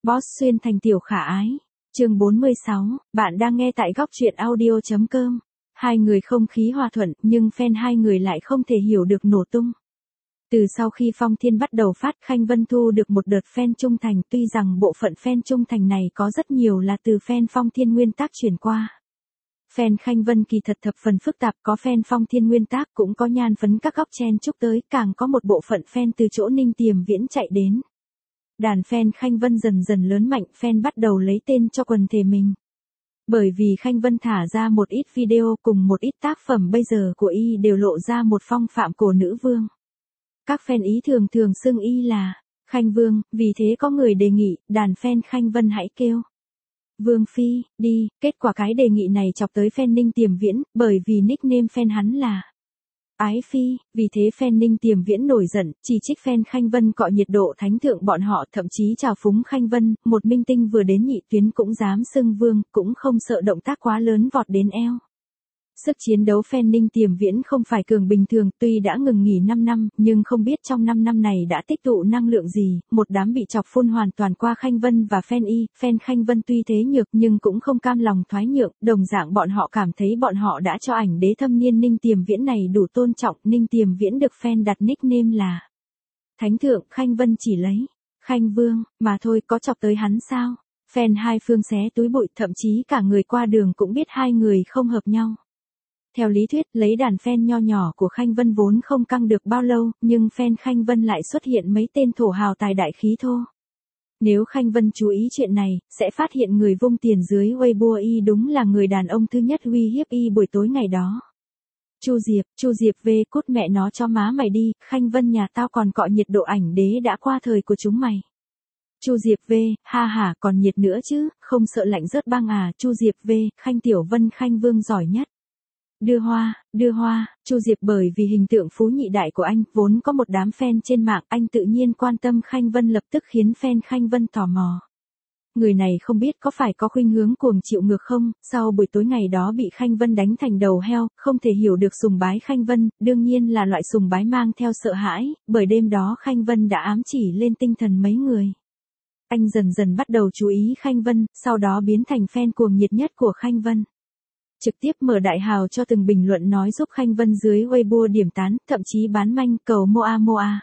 Boss xuyên thành tiểu khả ái. Chương 46, bạn đang nghe tại góc truyện audio.com. Hai người không khí hòa thuận, nhưng fan hai người lại không thể hiểu được nổ tung. Từ sau khi Phong Thiên bắt đầu phát, Khanh Vân thu được một đợt fan trung thành, tuy rằng bộ phận fan trung thành này có rất nhiều là từ fan Phong Thiên nguyên tác chuyển qua. Fan Khanh Vân kỳ thật thập phần phức tạp, có fan Phong Thiên nguyên tác cũng có nhan phấn các góc chen chúc tới, càng có một bộ phận fan từ chỗ Ninh Tiềm Viễn chạy đến. Đàn fan Khanh Vân dần dần lớn mạnh, fan bắt đầu lấy tên cho quần thể mình. Bởi vì Khanh Vân thả ra một ít video cùng một ít tác phẩm bây giờ của y đều lộ ra một phong phạm cổ nữ vương. Các fan ý thường thường xưng y là Khanh Vương, vì thế có người đề nghị đàn fan Khanh Vân hãy kêu Vương Phi đi, kết quả cái đề nghị này chọc tới fan Ninh Tiềm Viễn, bởi vì nickname fan hắn là Ái Phi, vì thế fan Ninh Tiềm Viễn nổi giận, chỉ trích fan Khanh Vân cọ nhiệt độ thánh thượng bọn họ, thậm chí trào phúng Khanh Vân, một minh tinh vừa đến nhị tuyến cũng dám xưng vương, cũng không sợ động tác quá lớn vọt đến eo. Sức chiến đấu fan Ninh Tiềm Viễn không phải cường bình thường, tuy đã ngừng nghỉ 5 năm, nhưng không biết trong 5 năm này đã tích tụ năng lượng gì, một đám bị chọc phun hoàn toàn qua Khanh Vân và fan y, fan Khanh Vân tuy thế nhược nhưng cũng không cam lòng thoái nhượng, đồng dạng bọn họ cảm thấy bọn họ đã cho ảnh đế thâm niên Ninh Tiềm Viễn này đủ tôn trọng, Ninh Tiềm Viễn được fan đặt nickname là Thánh Thượng, Khanh Vân chỉ lấy Khanh Vương, mà thôi, có chọc tới hắn sao? Fan hai phương xé túi bụi, thậm chí cả người qua đường cũng biết hai người không hợp nhau. Theo lý thuyết, lấy đàn fan nho nhỏ của Khanh Vân vốn không căng được bao lâu, nhưng fan Khanh Vân lại xuất hiện mấy tên thổ hào tài đại khí thô. Nếu Khanh Vân chú ý chuyện này, sẽ phát hiện người vung tiền dưới Weibo y đúng là người đàn ông thứ nhất uy hiếp y buổi tối ngày đó. Chu Diệp về cút mẹ nó cho má mày đi, Khanh Vân nhà tao còn cọ nhiệt độ ảnh đế đã qua thời của chúng mày. Chu Diệp về, ha ha, còn nhiệt nữa chứ, không sợ lạnh rớt băng à, Chu Diệp về, Khanh Tiểu Vân Khanh Vương giỏi nhất. Đưa hoa, Chu Diệp bởi vì hình tượng phú nhị đại của anh, vốn có một đám fan trên mạng, anh tự nhiên quan tâm Khanh Vân lập tức khiến fan Khanh Vân tò mò. Người này không biết có phải có khuynh hướng cuồng chịu ngược không, sau buổi tối ngày đó bị Khanh Vân đánh thành đầu heo, không thể hiểu được sùng bái Khanh Vân, đương nhiên là loại sùng bái mang theo sợ hãi, bởi đêm đó Khanh Vân đã ám chỉ lên tinh thần mấy người. Anh dần dần bắt đầu chú ý Khanh Vân, sau đó biến thành fan cuồng nhiệt nhất của Khanh Vân. Trực tiếp mở đại hào cho từng bình luận nói giúp Khanh Vân dưới Weibo điểm tán, thậm chí bán manh cầu mua.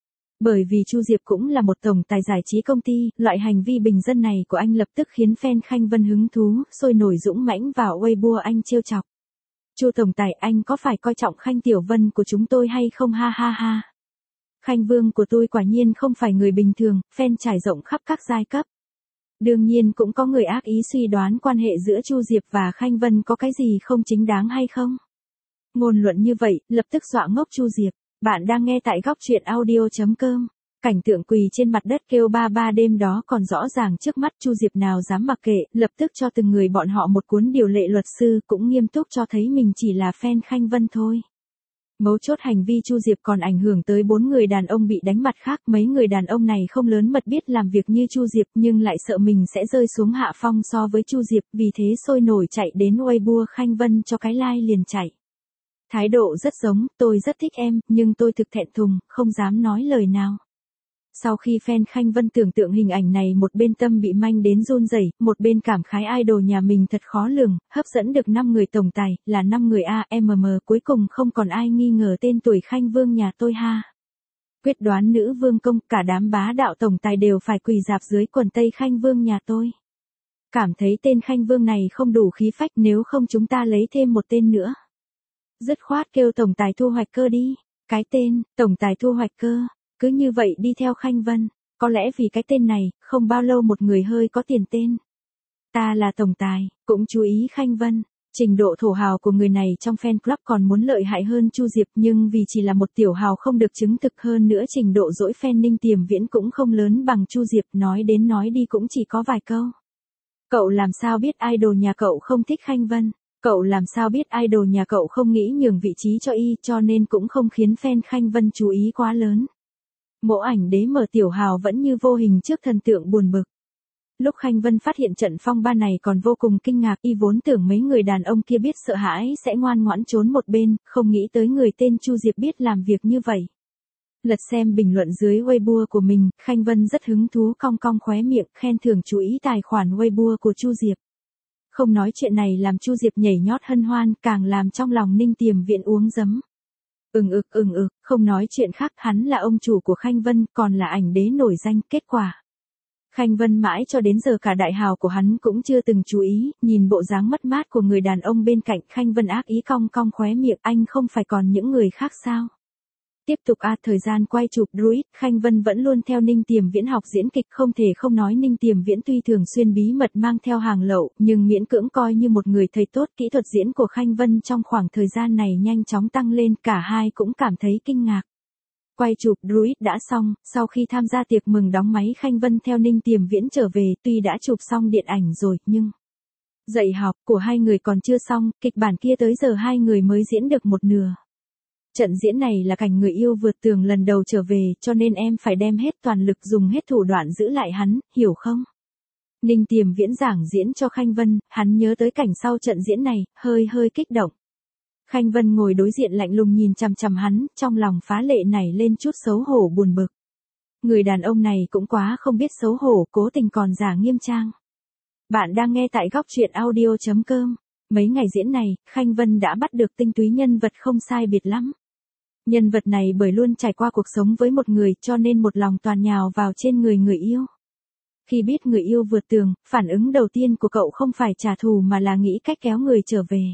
Bởi vì Chu Diệp cũng là một tổng tài giải trí công ty, loại hành vi bình dân này của anh lập tức khiến fan Khanh Vân hứng thú, sôi nổi dũng mãnh vào Weibo anh trêu chọc. Chu tổng tài, anh có phải coi trọng Khanh Tiểu Vân của chúng tôi hay không, ha ha ha. Khanh Vương của tôi quả nhiên không phải người bình thường, fan trải rộng khắp các giai cấp. Đương nhiên cũng có người ác ý suy đoán quan hệ giữa Chu Diệp và Khanh Vân có cái gì không chính đáng hay không. Ngôn luận như vậy, lập tức dọa ngốc Chu Diệp. Bạn đang nghe tại góc truyện audio.com. Cảnh tượng quỳ trên mặt đất kêu ba ba đêm đó còn rõ ràng trước mắt, Chu Diệp nào dám mặc kệ, lập tức cho từng người bọn họ một cuốn điều lệ luật sư, cũng nghiêm túc cho thấy mình chỉ là fan Khanh Vân thôi. Mấu chốt hành vi Chu Diệp còn ảnh hưởng tới 4 người đàn ông bị đánh mặt khác, mấy người đàn ông này không lớn mật biết làm việc như Chu Diệp nhưng lại sợ mình sẽ rơi xuống hạ phong so với Chu Diệp, vì thế sôi nổi chạy đến Weibo Khanh Vân cho cái like liền chạy. Thái độ rất giống, tôi rất thích em, nhưng tôi thực thẹn thùng, không dám nói lời nào. Sau khi fan Khanh Vân tưởng tượng hình ảnh này, một bên tâm bị manh đến run rẩy, một bên cảm khái idol nhà mình thật khó lường, hấp dẫn được 5 người tổng tài, là 5 người AMM, cuối cùng không còn ai nghi ngờ tên tuổi Khanh Vương nhà tôi ha. Quyết đoán nữ vương công, cả đám bá đạo tổng tài đều phải quỳ rạp dưới quần tây Khanh Vương nhà tôi. Cảm thấy tên Khanh Vương này không đủ khí phách, nếu không chúng ta lấy thêm một tên nữa. Dứt khoát kêu tổng tài Thu Hoạch Cơ đi. Cái tên, tổng tài Thu Hoạch Cơ. Cứ như vậy đi theo Khanh Vân, có lẽ vì cái tên này, không bao lâu một người hơi có tiền tên. Ta là tổng tài, cũng chú ý Khanh Vân. Trình độ thổ hào của người này trong fan club còn muốn lợi hại hơn Chu Diệp, nhưng vì chỉ là một tiểu hào không được chứng thực, hơn nữa trình độ dỗi fan Ninh Tiềm Viễn cũng không lớn bằng Chu Diệp, nói đến nói đi cũng chỉ có vài câu. Cậu làm sao biết idol nhà cậu không thích Khanh Vân? Cậu làm sao biết idol nhà cậu không nghĩ nhường vị trí cho y, cho nên cũng không khiến fan Khanh Vân chú ý quá lớn. Mộ ảnh đế mở tiểu hào vẫn như vô hình trước thần tượng buồn bực. Lúc Khanh Vân phát hiện trận phong ba này còn vô cùng kinh ngạc, y vốn tưởng mấy người đàn ông kia biết sợ hãi sẽ ngoan ngoãn trốn một bên, không nghĩ tới người tên Chu Diệp biết làm việc như vậy. Lật xem bình luận dưới Weibo của mình, Khanh Vân rất hứng thú cong cong khóe miệng khen thưởng chú ý tài khoản Weibo của Chu Diệp. Không nói chuyện này làm Chu Diệp nhảy nhót hân hoan, càng làm trong lòng Ninh Tiềm Viễn uống giấm. Không nói chuyện khác, hắn là ông chủ của Khanh Vân, còn là ảnh đế nổi danh. Kết quả Khanh Vân mãi cho đến giờ cả đại hào của hắn cũng chưa từng chú ý, nhìn bộ dáng mất mát của người đàn ông bên cạnh, Khanh Vân ác ý cong cong khóe miệng, anh không phải còn những người khác sao? Tiếp tục thời gian quay chụp Druid, Khanh Vân vẫn luôn theo Ninh Tiềm Viễn học diễn kịch, không thể không nói Ninh Tiềm Viễn tuy thường xuyên bí mật mang theo hàng lậu, nhưng miễn cưỡng coi như một người thầy tốt. Kỹ thuật diễn của Khanh Vân trong khoảng thời gian này nhanh chóng tăng lên, cả hai cũng cảm thấy kinh ngạc. Quay chụp Druid đã xong, sau khi tham gia tiệc mừng đóng máy, Khanh Vân theo Ninh Tiềm Viễn trở về, tuy đã chụp xong điện ảnh rồi, nhưng dạy học của hai người còn chưa xong, kịch bản kia tới giờ hai người mới diễn được một nửa. Trận diễn này là cảnh người yêu vượt tường lần đầu trở về, cho nên em phải đem hết toàn lực, dùng hết thủ đoạn giữ lại hắn, hiểu không? Ninh Tiềm Viễn giảng diễn cho Khanh Vân, hắn nhớ tới cảnh sau trận diễn này, hơi kích động. Khanh Vân ngồi đối diện lạnh lùng nhìn chằm chằm hắn, trong lòng phá lệ nảy lên chút xấu hổ buồn bực. Người đàn ông này cũng quá không biết xấu hổ, cố tình còn giả nghiêm trang. Bạn đang nghe tại góc truyện audio.com. Mấy ngày diễn này, Khanh Vân đã bắt được tinh túy nhân vật không sai biệt lắm. Nhân vật này bởi luôn trải qua cuộc sống với một người, cho nên một lòng toàn nhào vào trên người người yêu. Khi biết người yêu vượt tường, phản ứng đầu tiên của cậu không phải trả thù mà là nghĩ cách kéo người trở về.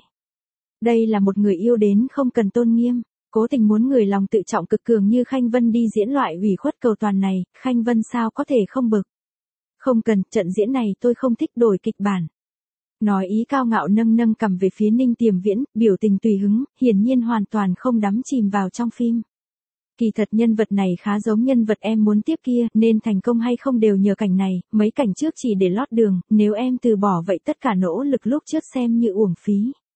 Đây là một người yêu đến không cần tôn nghiêm, cố tình muốn người lòng tự trọng cực cường như Khanh Vân đi diễn loại ủy khuất cầu toàn này, Khanh Vân sao có thể không bực. Không cần, trận diễn này tôi không thích, đổi kịch bản. Nói ý cao ngạo nâng cầm về phía Ninh Tiềm Viễn, biểu tình tùy hứng, hiển nhiên hoàn toàn không đắm chìm vào trong phim. Kỳ thật nhân vật này khá giống nhân vật em muốn tiếp kia, nên thành công hay không đều nhờ cảnh này, mấy cảnh trước chỉ để lót đường, nếu em từ bỏ vậy tất cả nỗ lực lúc trước xem như uổng phí.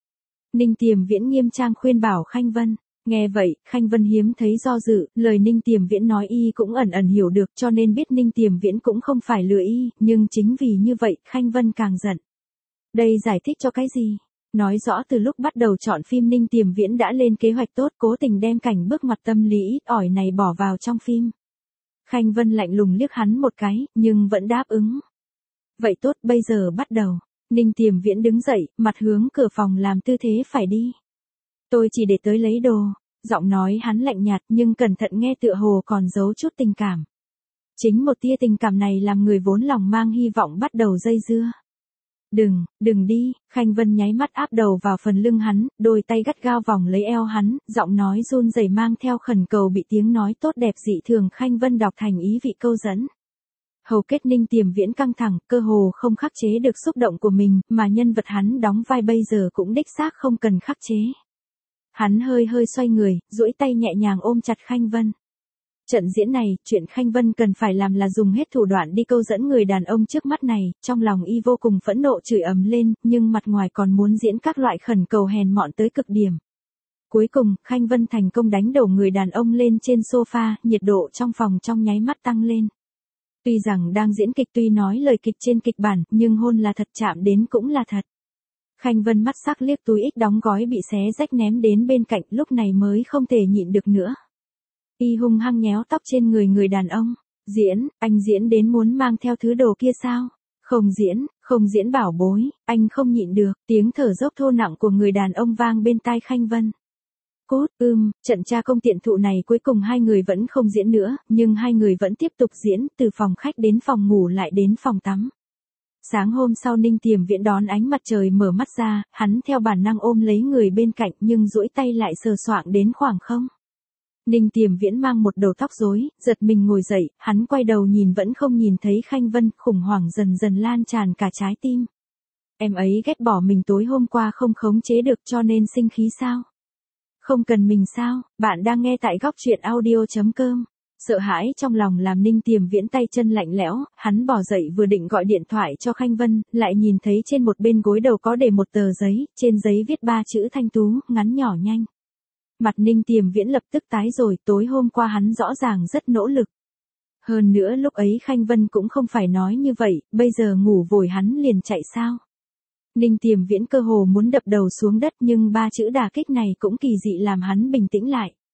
Ninh Tiềm Viễn nghiêm trang khuyên bảo Khanh Vân. Nghe vậy, Khanh Vân hiếm thấy do dự, lời Ninh Tiềm Viễn nói y cũng ẩn hiểu được, cho nên biết Ninh Tiềm Viễn cũng không phải lừa y, nhưng chính vì như vậy, Khanh Vân càng giận. Đây giải thích cho cái gì? Nói rõ từ lúc bắt đầu chọn phim Ninh Tiềm Viễn đã lên kế hoạch tốt, cố tình đem cảnh bước ngoặt tâm lý ít ỏi này bỏ vào trong phim. Khanh Vân lạnh lùng liếc hắn một cái, nhưng vẫn đáp ứng. Vậy tốt, bây giờ bắt đầu. Ninh Tiềm Viễn đứng dậy, mặt hướng cửa phòng làm tư thế phải đi. Tôi chỉ để tới lấy đồ. Giọng nói hắn lạnh nhạt nhưng cẩn thận nghe tựa hồ còn giấu chút tình cảm. Chính một tia tình cảm này làm người vốn lòng mang hy vọng bắt đầu dây dưa. Đừng đi, Khanh Vân nháy mắt áp đầu vào phần lưng hắn, đôi tay gắt gao vòng lấy eo hắn, giọng nói run rẩy mang theo khẩn cầu bị tiếng nói tốt đẹp dị thường Khanh Vân đọc thành ý vị câu dẫn. Hầu kết Ninh Tiềm Viễn căng thẳng, cơ hồ không khắc chế được xúc động của mình, mà nhân vật hắn đóng vai bây giờ cũng đích xác không cần khắc chế. Hắn hơi xoay người, duỗi tay nhẹ nhàng ôm chặt Khanh Vân. Trận diễn này, chuyện Khanh Vân cần phải làm là dùng hết thủ đoạn đi câu dẫn người đàn ông trước mắt này, trong lòng y vô cùng phẫn nộ chửi ầm lên, nhưng mặt ngoài còn muốn diễn các loại khẩn cầu hèn mọn tới cực điểm. Cuối cùng, Khanh Vân thành công đánh đổ người đàn ông lên trên sofa, nhiệt độ trong phòng trong nháy mắt tăng lên. Tuy rằng đang diễn kịch, tuy nói lời kịch trên kịch bản, nhưng hôn là thật, chạm đến cũng là thật. Khanh Vân mắt sắc liếc túi ít đóng gói bị xé rách ném đến bên cạnh, lúc này mới không thể nhịn được nữa. Y hung hăng nhéo tóc trên người đàn ông. Anh diễn đến muốn mang theo thứ đồ kia sao? Không diễn bảo bối, anh không nhịn được. Tiếng thở dốc thô nặng của người đàn ông vang bên tai Khanh Vân. Cút, trận tra công tiện thụ này cuối cùng hai người vẫn không diễn nữa, nhưng hai người vẫn tiếp tục diễn, từ phòng khách đến phòng ngủ lại đến phòng tắm. Sáng hôm sau Ninh Tiềm Viễn đón ánh mặt trời mở mắt ra, hắn theo bản năng ôm lấy người bên cạnh nhưng duỗi tay lại sờ soạng đến khoảng không. Ninh Tiềm Viễn mang một đầu tóc rối, giật mình ngồi dậy, hắn quay đầu nhìn vẫn không nhìn thấy Khanh Vân, khủng hoảng dần dần lan tràn cả trái tim. Em ấy ghét bỏ mình tối hôm qua không khống chế được cho nên sinh khí sao? Không cần mình sao? Bạn đang nghe tại góc truyện audio.com. Sợ hãi trong lòng làm Ninh Tiềm Viễn tay chân lạnh lẽo, hắn bỏ dậy vừa định gọi điện thoại cho Khanh Vân, lại nhìn thấy trên một bên gối đầu có để một tờ giấy, trên giấy viết 3 chữ Thanh Tú, ngắn nhỏ nhanh. Mặt Ninh Tiềm Viễn lập tức tái rồi, tối hôm qua hắn rõ ràng rất nỗ lực. Hơn nữa lúc ấy Khanh Vân cũng không phải nói như vậy, bây giờ ngủ vội hắn liền chạy sao? Ninh Tiềm Viễn cơ hồ muốn đập đầu xuống đất nhưng 3 chữ đả kích này cũng kỳ dị làm hắn bình tĩnh lại.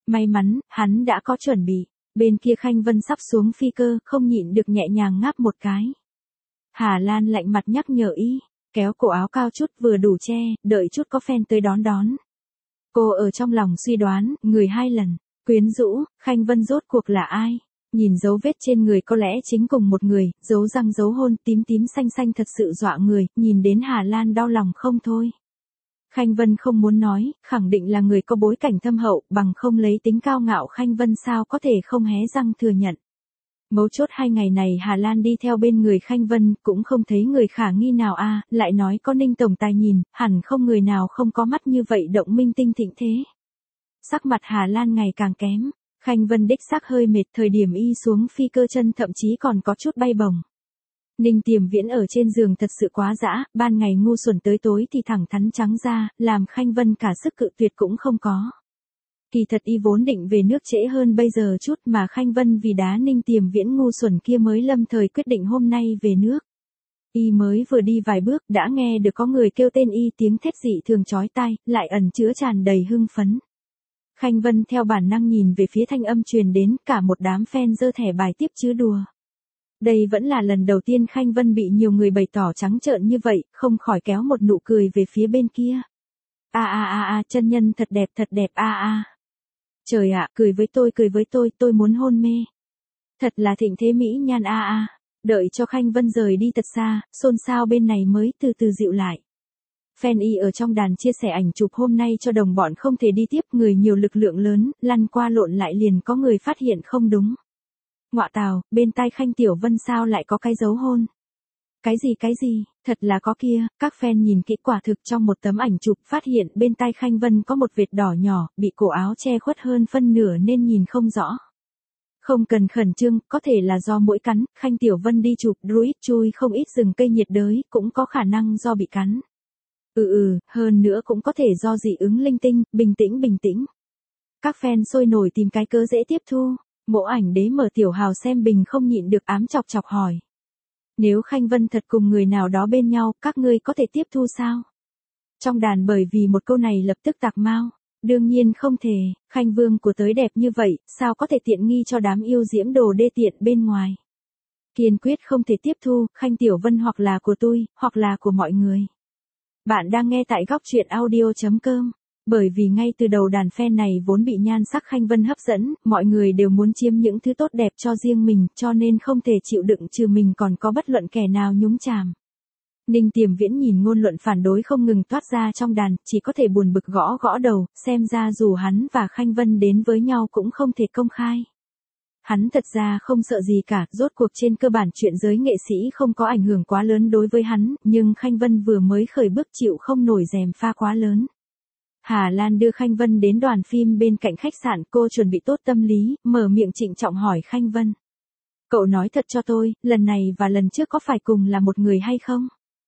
May mắn, hắn đã có chuẩn bị. Bên kia Khanh Vân sắp xuống phi cơ, không nhịn được nhẹ nhàng ngáp một cái. Hà Lan lạnh mặt nhắc nhở y, kéo cổ áo cao chút vừa đủ che, đợi chút có fan tới đón đón. Cô ở trong lòng suy đoán, người 2 lần, quyến rũ, Khanh Vân rốt cuộc là ai? Nhìn dấu vết trên người có lẽ chính cùng một người, dấu răng dấu hôn tím tím xanh xanh thật sự dọa người, nhìn đến Hà Lan đau lòng không thôi. Khanh Vân không muốn nói, khẳng định là người có bối cảnh thâm hậu, bằng không lấy tính cao ngạo Khanh Vân sao có thể không hé răng thừa nhận. Mấu chốt 2 ngày này Hà Lan đi theo bên người Khanh Vân, cũng không thấy người khả nghi nào lại nói có Ninh tổng tài nhìn, hẳn không người nào không có mắt như vậy động minh tinh thịnh thế. Sắc mặt Hà Lan ngày càng kém, Khanh Vân đích xác hơi mệt, thời điểm y xuống phi cơ chân thậm chí còn có chút bay bổng. Ninh Tiềm Viễn ở trên giường thật sự quá dã, ban ngày ngu xuẩn tới tối thì thẳng thắn trắng ra, làm Khanh Vân cả sức cự tuyệt cũng không có. Kỳ thật y vốn định về nước trễ hơn bây giờ chút mà Khanh Vân vì đá Ninh Tiềm Viễn ngu xuẩn kia mới lâm thời quyết định hôm nay về nước. Y mới vừa đi vài bước đã nghe được có người kêu tên y, tiếng thét dị thường chói tai, lại ẩn chứa tràn đầy hưng phấn. Khanh Vân theo bản năng nhìn về phía thanh âm truyền đến, cả một đám fan giơ thẻ bài tiếp chứ đùa. Đây vẫn là lần đầu tiên Khanh Vân bị nhiều người bày tỏ trắng trợn như vậy, không khỏi kéo một nụ cười về phía bên kia. Chân nhân thật đẹp Trời ạ, cười với tôi muốn hôn mê. Thật là thịnh thế mỹ nhan Đợi cho Khanh Vân rời đi thật xa, xôn xao bên này mới từ từ dịu lại. Fan y ở trong đàn chia sẻ ảnh chụp hôm nay cho đồng bọn không thể đi tiếp, người nhiều lực lượng lớn, lăn qua lộn lại liền có người phát hiện không đúng. Ngọa tào, bên tai Khanh Tiểu Vân sao lại có cái dấu hôn? Cái gì, thật là có kia, các fan nhìn kỹ quả thực trong một tấm ảnh chụp phát hiện bên tai Khanh Vân có một vệt đỏ nhỏ, bị cổ áo che khuất hơn phân nửa nên nhìn không rõ. Không cần khẩn trương, có thể là do muỗi cắn, Khanh Tiểu Vân đi chụp druid chui không ít rừng cây nhiệt đới, cũng có khả năng do bị cắn. Hơn nữa cũng có thể do dị ứng linh tinh, bình tĩnh. Các fan sôi nổi tìm cái cớ dễ tiếp thu, mộ ảnh đế mở tiểu hào xem bình không nhịn được ám chọc hỏi. Nếu Khanh Vân thật cùng người nào đó bên nhau, các ngươi có thể tiếp thu sao? Trong đàn bởi vì một câu này lập tức tạc mau. Đương nhiên không thể, Khanh Vương của tới đẹp như vậy, sao có thể tiện nghi cho đám yêu diễm đồ đê tiện bên ngoài. Kiên quyết không thể tiếp thu, Khanh Tiểu Vân hoặc là của tôi, hoặc là của mọi người. Bạn đang nghe tại góc truyện audio.com. Bởi vì ngay từ đầu đàn fan này vốn bị nhan sắc Khanh Vân hấp dẫn, mọi người đều muốn chiếm những thứ tốt đẹp cho riêng mình, cho nên không thể chịu đựng trừ mình còn có bất luận kẻ nào nhúng chàm. Ninh Tiềm Viễn nhìn ngôn luận phản đối không ngừng toát ra trong đàn, chỉ có thể buồn bực gõ đầu, xem ra dù hắn và Khanh Vân đến với nhau cũng không thể công khai. Hắn thật ra không sợ gì cả, rốt cuộc trên cơ bản chuyện giới nghệ sĩ không có ảnh hưởng quá lớn đối với hắn, nhưng Khanh Vân vừa mới khởi bước chịu không nổi rèm pha quá lớn. Hà Lan đưa Khanh Vân đến đoàn phim bên cạnh khách sạn, cô chuẩn bị tốt tâm lý, mở miệng trịnh trọng hỏi Khanh Vân. Cậu nói thật cho tôi, lần này và lần trước có phải cùng là một người hay không?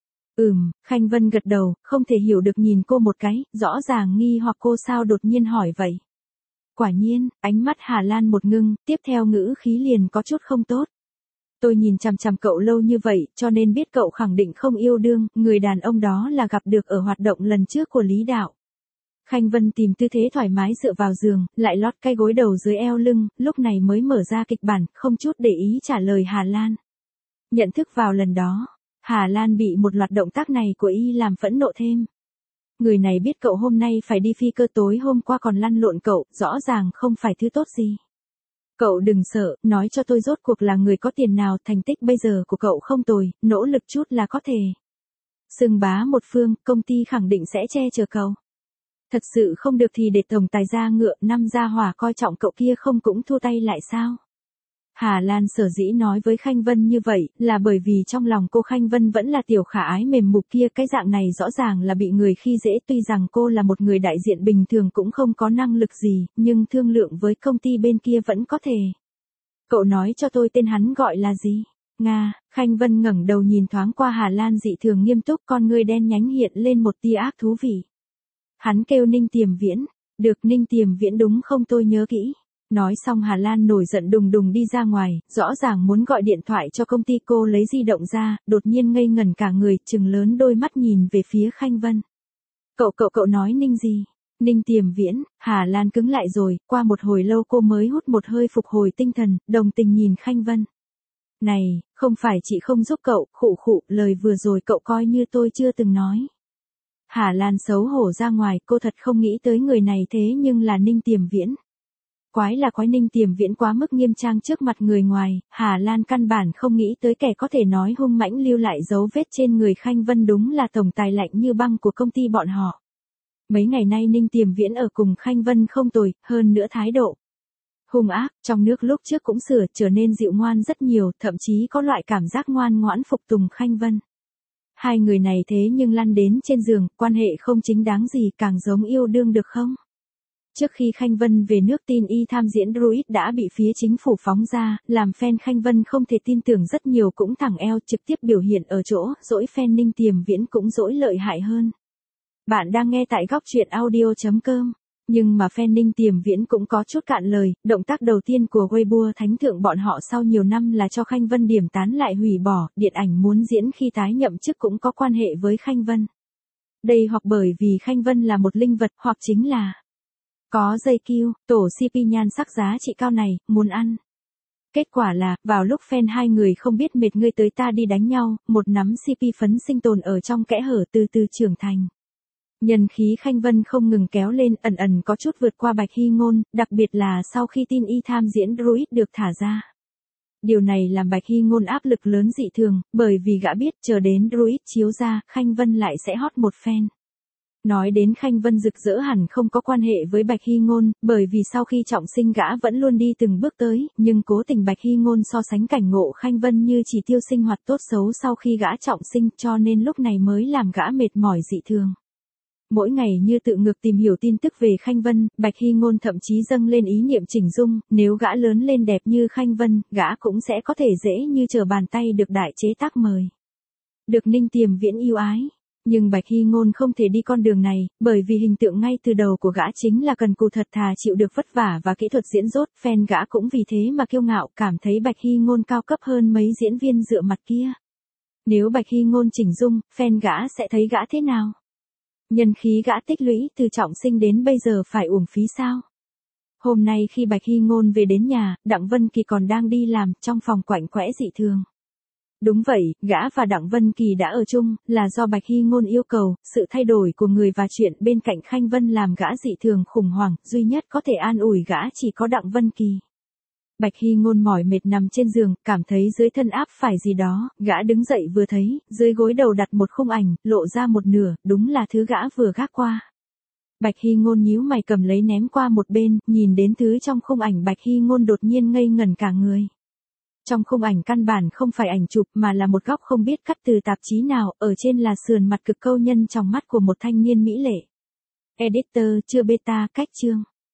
Khanh Vân gật đầu, không thể hiểu được nhìn cô một cái, rõ ràng nghi hoặc cô sao đột nhiên hỏi vậy. Quả nhiên, ánh mắt Hà Lan một ngưng, tiếp theo ngữ khí liền có chút không tốt. Tôi nhìn chằm chằm cậu lâu như vậy, cho nên biết cậu khẳng định không yêu đương, người đàn ông đó là gặp được ở hoạt động lần trước của Lý Đạo. Khanh Vân tìm tư thế thoải mái dựa vào giường, lại lót cái gối đầu dưới eo lưng, lúc này mới mở ra kịch bản, không chút để ý trả lời Hà Lan. Nhận thức vào lần đó, Hà Lan bị một loạt động tác này của y làm phẫn nộ thêm. Người này biết cậu hôm nay phải đi phi cơ, tối hôm qua còn lăn lộn cậu, rõ ràng không phải thứ tốt gì. Cậu đừng sợ, nói cho tôi rốt cuộc là người có tiền nào, thành tích bây giờ của cậu không tồi, nỗ lực chút là có thể xưng bá một phương, công ty khẳng định sẽ che chở cậu. Thật sự không được thì để tổng tài ra ngựa, năm gia hỏa coi trọng cậu kia không cũng thua tay lại sao? Hà Lan sở dĩ nói với Khanh Vân như vậy, là bởi vì trong lòng cô Khanh Vân vẫn là tiểu khả ái mềm mục kia, cái dạng này rõ ràng là bị người khi dễ, tuy rằng cô là một người đại diện bình thường cũng không có năng lực gì, nhưng thương lượng với công ty bên kia vẫn có thể. Cậu nói cho tôi tên hắn gọi là gì? Nga, Khanh Vân ngẩng đầu nhìn thoáng qua Hà Lan dị thường nghiêm túc, con ngươi đen nhánh hiện lên một tia ác thú vị. Hắn kêu Ninh Tiềm Viễn. Được, Ninh Tiềm Viễn đúng không, tôi nhớ kỹ. Nói xong Hà Lan nổi giận đùng đùng đi ra ngoài, rõ ràng muốn gọi điện thoại cho công ty, cô lấy di động ra, đột nhiên ngây ngẩn cả người, trừng lớn đôi mắt nhìn về phía Khanh Vân. Cậu nói Ninh gì? Ninh Tiềm Viễn, Hà Lan cứng lại rồi, qua một hồi lâu cô mới hút một hơi phục hồi tinh thần, đồng tình nhìn Khanh Vân. Này, không phải chị không giúp cậu, khụ khụ, lời vừa rồi cậu coi như tôi chưa từng nói. Hà Lan xấu hổ ra ngoài, cô thật không nghĩ tới người này thế nhưng là Ninh Tiềm Viễn. Quái là quái, Ninh Tiềm Viễn quá mức nghiêm trang trước mặt người ngoài, Hà Lan căn bản không nghĩ tới kẻ có thể nói hung mãnh lưu lại dấu vết trên người Khanh Vân đúng là tổng tài lạnh như băng của công ty bọn họ. Mấy ngày nay Ninh Tiềm Viễn ở cùng Khanh Vân không tồi, hơn nữa thái độ hung ác, trong nước lúc trước cũng sửa trở nên dịu ngoan rất nhiều, thậm chí có loại cảm giác ngoan ngoãn phục tùng Khanh Vân. Hai người này thế nhưng lăn đến trên giường, quan hệ không chính đáng gì, càng giống yêu đương được không? Trước khi Khanh Vân về nước tin y tham diễn Druid đã bị phía chính phủ phóng ra, làm fan Khanh Vân không thể tin tưởng rất nhiều cũng thẳng eo trực tiếp biểu hiện ở chỗ, dỗi fan Ninh Tiềm Viễn cũng dỗi lợi hại hơn. Bạn đang nghe tại góc truyện audio.com. Nhưng mà fan Ninh Tiềm Viễn cũng có chút cạn lời, động tác đầu tiên của Weibo thánh thượng bọn họ sau nhiều năm là cho Khanh Vân điểm tán lại hủy bỏ, điện ảnh muốn diễn khi tái nhậm chức cũng có quan hệ với Khanh Vân. Đây hoặc bởi vì Khanh Vân là một linh vật, hoặc chính là có dây kiêu, tổ CP nhan sắc giá trị cao này, muốn ăn. Kết quả là, vào lúc fan hai người không biết mệt ngươi tới ta đi đánh nhau, một nắm CP phấn sinh tồn ở trong kẽ hở từ từ trưởng thành. Nhân khí Khanh Vân không ngừng kéo lên, ẩn ẩn có chút vượt qua Bạch Hy Ngôn, đặc biệt là sau khi tin y tham diễn Druid được thả ra. Điều này làm Bạch Hy Ngôn áp lực lớn dị thường, bởi vì gã biết chờ đến Druid chiếu ra, Khanh Vân lại sẽ hot một phen. Nói đến Khanh Vân rực rỡ hẳn không có quan hệ với Bạch Hy Ngôn, bởi vì sau khi trọng sinh gã vẫn luôn đi từng bước tới, nhưng cố tình Bạch Hy Ngôn so sánh cảnh ngộ Khanh Vân như chỉ tiêu sinh hoạt tốt xấu sau khi gã trọng sinh, cho nên lúc này mới làm gã mệt mỏi dị thường. Mỗi ngày như tự ngược tìm hiểu tin tức về Khanh Vân, Bạch Hy Ngôn thậm chí dâng lên ý niệm chỉnh dung, nếu gã lớn lên đẹp như Khanh Vân, gã cũng sẽ có thể dễ như trở bàn tay được đại chế tác mời. Được Ninh Tiềm Viễn yêu ái. Nhưng Bạch Hy Ngôn không thể đi con đường này, bởi vì hình tượng ngay từ đầu của gã chính là cần cù thật thà chịu được vất vả và kỹ thuật diễn dốt, fan gã cũng vì thế mà kiêu ngạo, cảm thấy Bạch Hy Ngôn cao cấp hơn mấy diễn viên dựa mặt kia. Nếu Bạch Hy Ngôn chỉnh dung, fan gã sẽ thấy gã thế nào? Nhân khí gã tích lũy từ trọng sinh đến bây giờ phải uổng phí sao? Hôm nay khi Bạch Hy Ngôn về đến nhà, Đặng Vân Kỳ còn đang đi làm, trong phòng quạnh quẽ dị thường. Đúng vậy, gã và Đặng Vân Kỳ đã ở chung, là do Bạch Hy Ngôn yêu cầu, sự thay đổi của người và chuyện bên cạnh Khanh Vân làm gã dị thường khủng hoảng, duy nhất có thể an ủi gã chỉ có Đặng Vân Kỳ. Bạch Hy Ngôn mỏi mệt nằm trên giường, cảm thấy dưới thân áp phải gì đó, gã đứng dậy vừa thấy, dưới gối đầu đặt một khung ảnh, lộ ra một nửa, đúng là thứ gã vừa gác qua. Bạch Hy Ngôn nhíu mày cầm lấy ném qua một bên, nhìn đến thứ trong khung ảnh Bạch Hy Ngôn đột nhiên ngây ngẩn cả người. Trong khung ảnh căn bản không phải ảnh chụp mà là một góc không biết cắt từ tạp chí nào, ở trên là sườn mặt cực câu nhân trong mắt của một thanh niên mỹ lệ. Editor chưa beta cách chương.